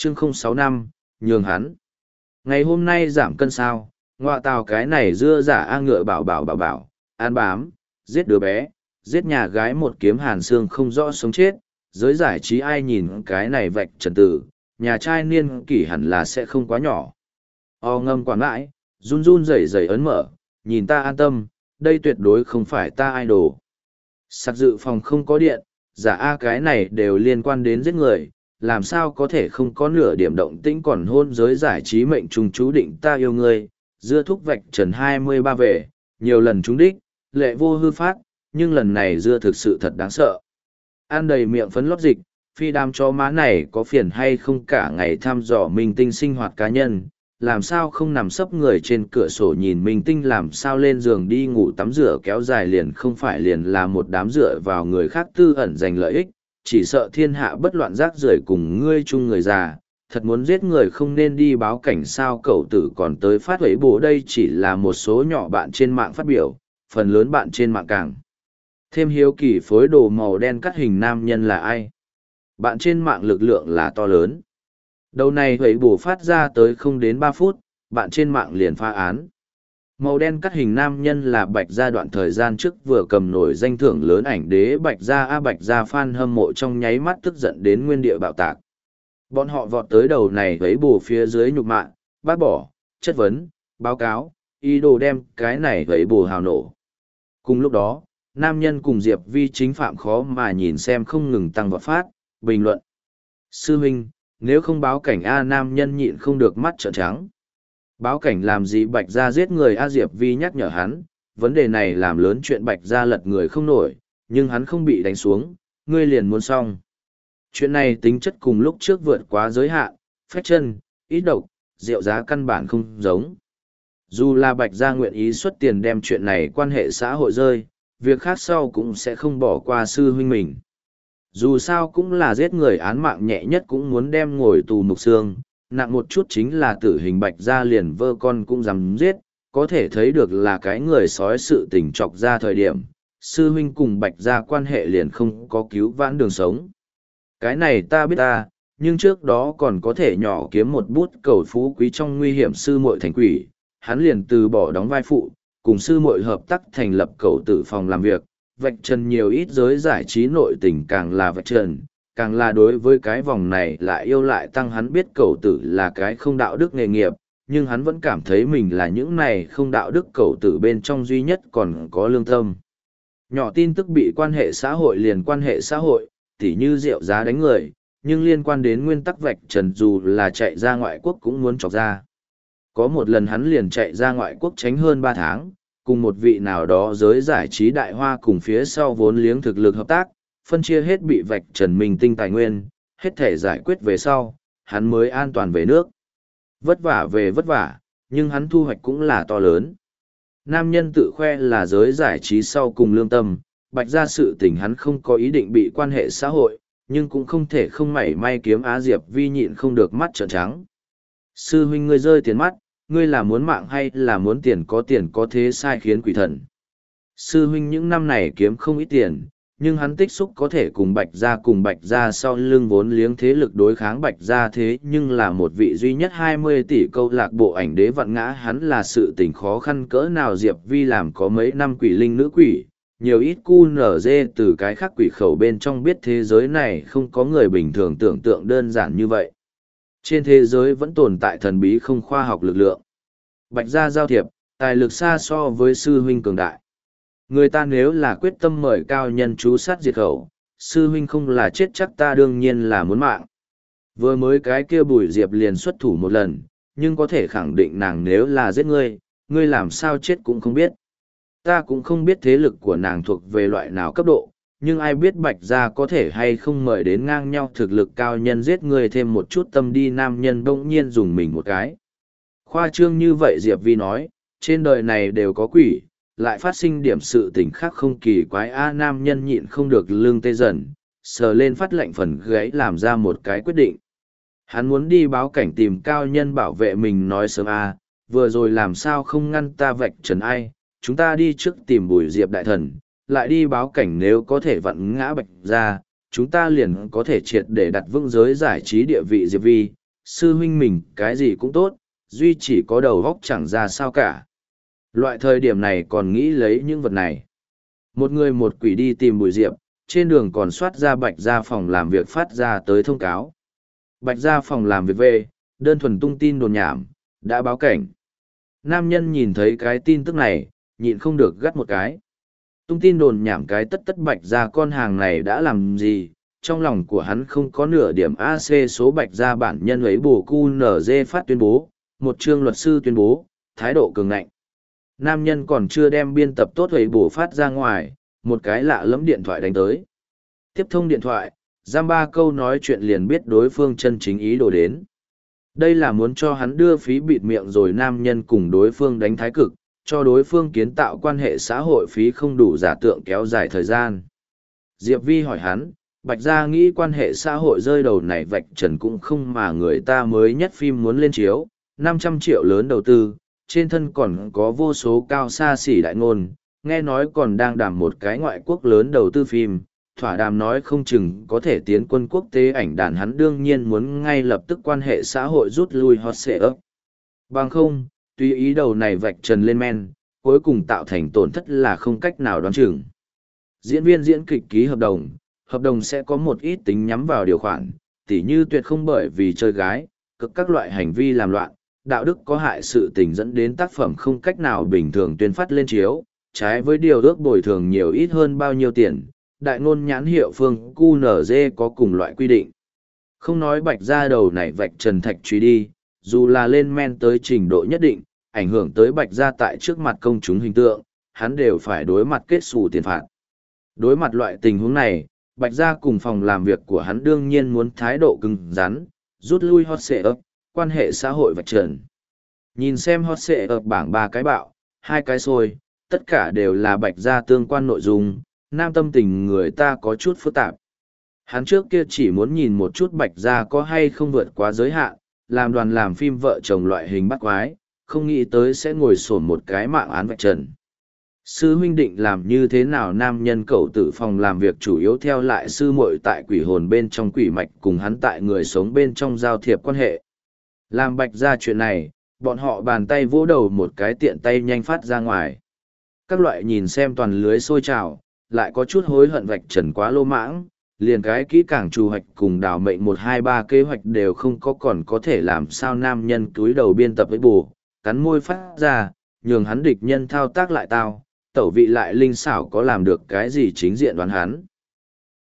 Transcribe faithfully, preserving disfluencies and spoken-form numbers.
chương không sáu năm, nhường hắn. Ngày hôm nay giảm cân sao, ngoạ tào cái này dưa giả a ngựa bảo bảo bảo bảo, ăn bám, giết đứa bé, giết nhà gái một kiếm hàn xương không rõ sống chết, giới giải trí ai nhìn cái này vạch trần tử, nhà trai niên kỷ hẳn là sẽ không quá nhỏ. O ngâm quản mãi, run run rẩy rẩy ấn mở, nhìn ta an tâm, đây tuyệt đối không phải ta idol. Sạc dự phòng không có điện, giả A cái này đều liên quan đến giết người, làm sao có thể không có nửa điểm động tĩnh còn hôn giới giải trí mệnh trùng chú định ta yêu ngươi, dưa thúc vạch trần hai mươi ba về, nhiều lần trúng đích, lệ vô hư phát, nhưng lần này dưa thực sự thật đáng sợ. Ăn đầy miệng phấn lót dịch, phi đam cho má này có phiền hay không cả ngày thăm dò minh tinh sinh hoạt cá nhân, làm sao không nằm sấp người trên cửa sổ nhìn minh tinh làm sao lên giường đi ngủ tắm rửa kéo dài liền không phải liền là một đám dựa vào người khác tư ẩn giành lợi ích, chỉ sợ thiên hạ bất loạn rác rưởi cùng ngươi chung người già, thật muốn giết người không nên đi báo cảnh sao cậu tử còn tới phát huấy bố đây chỉ là một số nhỏ bạn trên mạng phát biểu, phần lớn bạn trên mạng càng. Thêm hiếu kỳ phối đồ màu đen cắt hình nam nhân là ai? Bạn trên mạng lực lượng là to lớn. Đầu này huấy bổ phát ra tới không đến ba phút, bạn trên mạng liền phá án. Màu đen cắt hình nam nhân là Bạch Gia đoạn thời gian trước vừa cầm nổi danh thưởng lớn ảnh đế Bạch Gia A Bạch Gia fan hâm mộ trong nháy mắt tức giận đến nguyên địa bạo tạc. Bọn họ vọt tới đầu này huấy bổ phía dưới nhục mạ, bác bỏ, chất vấn, báo cáo, ý đồ đem cái này huấy bổ hào nổ. Cùng lúc đó, nam nhân cùng Diệp Vi chính phạm khó mà nhìn xem không ngừng tăng vọt phát, bình luận. Sư huynh, nếu không báo cảnh A nam nhân nhịn không được mắt trợn trắng. Báo cảnh làm gì Bạch Gia giết người A Diệp Vi nhắc nhở hắn, vấn đề này làm lớn chuyện Bạch Gia lật người không nổi, nhưng hắn không bị đánh xuống, ngươi liền muốn xong. Chuyện này tính chất cùng lúc trước vượt quá giới hạn, phách chân, ít độc, rượu giá căn bản không giống. Dù là Bạch Gia nguyện ý xuất tiền đem chuyện này quan hệ xã hội rơi, việc khác sau cũng sẽ không bỏ qua sư huynh mình. Dù sao cũng là giết người án mạng nhẹ nhất cũng muốn đem ngồi tù mục xương, nặng một chút chính là tử hình Bạch Gia liền vơ con cũng dám giết, có thể thấy được là cái người sói sự tình trọc ra thời điểm, sư huynh cùng Bạch Gia quan hệ liền không có cứu vãn đường sống. Cái này ta biết ta, nhưng trước đó còn có thể nhỏ kiếm một bút cầu phú quý trong nguy hiểm sư muội thành quỷ, hắn liền từ bỏ đóng vai phụ, cùng sư muội hợp tác thành lập cầu tử phòng làm việc, vạch trần nhiều ít giới giải trí nội tình càng là vạch trần, càng là đối với cái vòng này lại yêu lại tăng hắn biết cầu tử là cái không đạo đức nghề nghiệp, nhưng hắn vẫn cảm thấy mình là những này không đạo đức cầu tử bên trong duy nhất còn có lương tâm. Nhỏ tin tức bị quan hệ xã hội liền quan hệ xã hội, tỉ như rượu giá đánh người, nhưng liên quan đến nguyên tắc vạch trần dù là chạy ra ngoại quốc cũng muốn chọc ra. Có một lần hắn liền chạy ra ngoại quốc tránh hơn ba tháng, cùng một vị nào đó giới giải trí đại hoa cùng phía sau vốn liếng thực lực hợp tác, phân chia hết bị vạch trần minh tinh tài nguyên, hết thể giải quyết về sau, hắn mới an toàn về nước. Vất vả về vất vả, nhưng hắn thu hoạch cũng là to lớn. Nam nhân tự khoe là giới giải trí sau cùng lương tâm, Bạch Gia sự tình hắn không có ý định bị quan hệ xã hội, nhưng cũng không thể không mảy may kiếm Á Diệp Vi nhịn không được mắt trợn trắng. Sư huynh ngươi rơi tiền mắt, ngươi là muốn mạng hay là muốn tiền có tiền có thế sai khiến quỷ thần. Sư huynh những năm này kiếm không ít tiền, nhưng hắn tích xúc có thể cùng Bạch Gia cùng Bạch Gia sau lưng vốn liếng thế lực đối kháng Bạch Gia thế nhưng là một vị duy nhất hai mươi tỷ câu lạc bộ ảnh đế vạn ngã hắn là sự tình khó khăn cỡ nào Diệp Vi làm có mấy năm quỷ linh nữ quỷ, nhiều ít cu nở dê từ cái khác quỷ khẩu bên trong biết thế giới này không có người bình thường tưởng tượng đơn giản như vậy. Trên thế giới vẫn tồn tại thần bí không khoa học lực lượng. Bạch Gia giao thiệp, tài lực xa so với sư huynh cường đại. Người ta nếu là quyết tâm mời cao nhân chú sát diệt khẩu, sư huynh không là chết chắc ta đương nhiên là muốn mạng. Vừa mới cái kia Bùi Diệp liền xuất thủ một lần, nhưng có thể khẳng định nàng nếu là giết ngươi, ngươi làm sao chết cũng không biết. Ta cũng không biết thế lực của nàng thuộc về loại nào cấp độ, nhưng ai biết Bạch Gia có thể hay không mời đến ngang nhau thực lực cao nhân giết ngươi thêm một chút tâm đi nam nhân bỗng nhiên dùng mình một cái. Khoa trương như vậy Diệp Vi nói, trên đời này đều có quỷ, lại phát sinh điểm sự tình khác không kỳ quái a nam nhân nhịn không được lương tê dần, sờ lên phát lệnh phần gáy làm ra một cái quyết định. Hắn muốn đi báo cảnh tìm cao nhân bảo vệ mình nói sớm a vừa rồi làm sao không ngăn ta vạch trần ai, chúng ta đi trước tìm Bùi Diệp đại thần, lại đi báo cảnh nếu có thể vặn ngã Bạch Gia, chúng ta liền có thể triệt để đặt vững giới giải trí địa vị Diệp Vi, sư huynh mình cái gì cũng tốt, duy chỉ có đầu góc chẳng ra sao cả. Loại thời điểm này còn nghĩ lấy những vật này. Một người một quỷ đi tìm Bùi Diệp, trên đường còn soát ra Bạch ra phòng làm việc phát ra tới thông cáo. Bạch ra phòng làm việc về, đơn thuần tung tin đồn nhảm, đã báo cảnh. Nam nhân nhìn thấy cái tin tức này, nhịn không được gắt một cái. Tung tin đồn nhảm cái tất tất Bạch ra con hàng này đã làm gì, trong lòng của hắn không có nửa điểm a xê số Bạch ra bản nhân ấy bổ cu nở dê phát tuyên bố, một chương luật sư tuyên bố, thái độ cường ngạnh. Nam nhân còn chưa đem biên tập tốt ấy bổ phát ra ngoài, một cái lạ lẫm điện thoại đánh tới. Tiếp thông điện thoại, giam ba câu nói chuyện liền biết đối phương chân chính ý đồ đến. Đây là muốn cho hắn đưa phí bịt miệng rồi nam nhân cùng đối phương đánh thái cực, cho đối phương kiến tạo quan hệ xã hội phí không đủ giả tượng kéo dài thời gian. Diệp Vi hỏi hắn, Bạch Gia nghĩ quan hệ xã hội rơi đầu này vạch trần cũng không mà người ta mới nhất phim muốn lên chiếu, năm trăm triệu lớn đầu tư, trên thân còn có vô số cao xa xỉ đại ngôn, nghe nói còn đang đàm một cái ngoại quốc lớn đầu tư phim, thỏa đàm nói không chừng có thể tiến quân quốc tế ảnh đàn hắn đương nhiên muốn ngay lập tức quan hệ xã hội rút lui hot xệ ấp. Bằng không, tùy ý đầu này vạch trần lên men, cuối cùng tạo thành tổn thất là không cách nào đoán chừng. Diễn viên diễn kịch ký hợp đồng, hợp đồng sẽ có một ít tính nhắm vào điều khoản, tỉ như tuyệt không bởi vì chơi gái, cực các loại hành vi làm loạn, đạo đức có hại sự tình dẫn đến tác phẩm không cách nào bình thường tuyên phát lên chiếu, trái với điều ước bồi thường nhiều ít hơn bao nhiêu tiền, đại ngôn nhãn hiệu phương quy en giê có cùng loại quy định. Không nói Bạch Gia đầu này vạch trần thạch truy đi, dù là lên men tới trình độ nhất định, ảnh hưởng tới Bạch Gia tại trước mặt công chúng hình tượng, hắn đều phải đối mặt kết xù tiền phạt. Đối mặt loại tình huống này, Bạch Gia cùng phòng làm việc của hắn đương nhiên muốn thái độ cứng rắn, rút lui hot xệ ấp, quan hệ xã hội vạch trần. Nhìn xem hot xệ ấp bảng ba cái bạo, hai cái xôi, tất cả đều là Bạch Gia tương quan nội dung, nam tâm tình người ta có chút phức tạp. Hắn trước kia chỉ muốn nhìn một chút Bạch Gia có hay không vượt quá giới hạn, làm đoàn làm phim vợ chồng loại hình bắt quái, không nghĩ tới sẽ ngồi sổn một cái mạng án vạch trần. Sư huynh định làm như thế nào nam nhân cậu tử phòng làm việc chủ yếu theo lại sư muội tại quỷ hồn bên trong quỷ mạch cùng hắn tại người sống bên trong giao thiệp quan hệ. Làm Bạch Gia chuyện này, bọn họ bàn tay vỗ đầu một cái tiện tay nhanh phát ra ngoài. Các loại nhìn xem toàn lưới sôi trào, lại có chút hối hận vạch trần quá lô mãng, liền cái kỹ càng trù hoạch cùng đào mệnh một hai ba kế hoạch đều không có còn có thể làm sao nam nhân túi đầu biên tập với bù, cắn môi phát ra, nhường hắn địch nhân thao tác lại tao, tẩu vị lại linh xảo có làm được cái gì chính diện đoán hắn.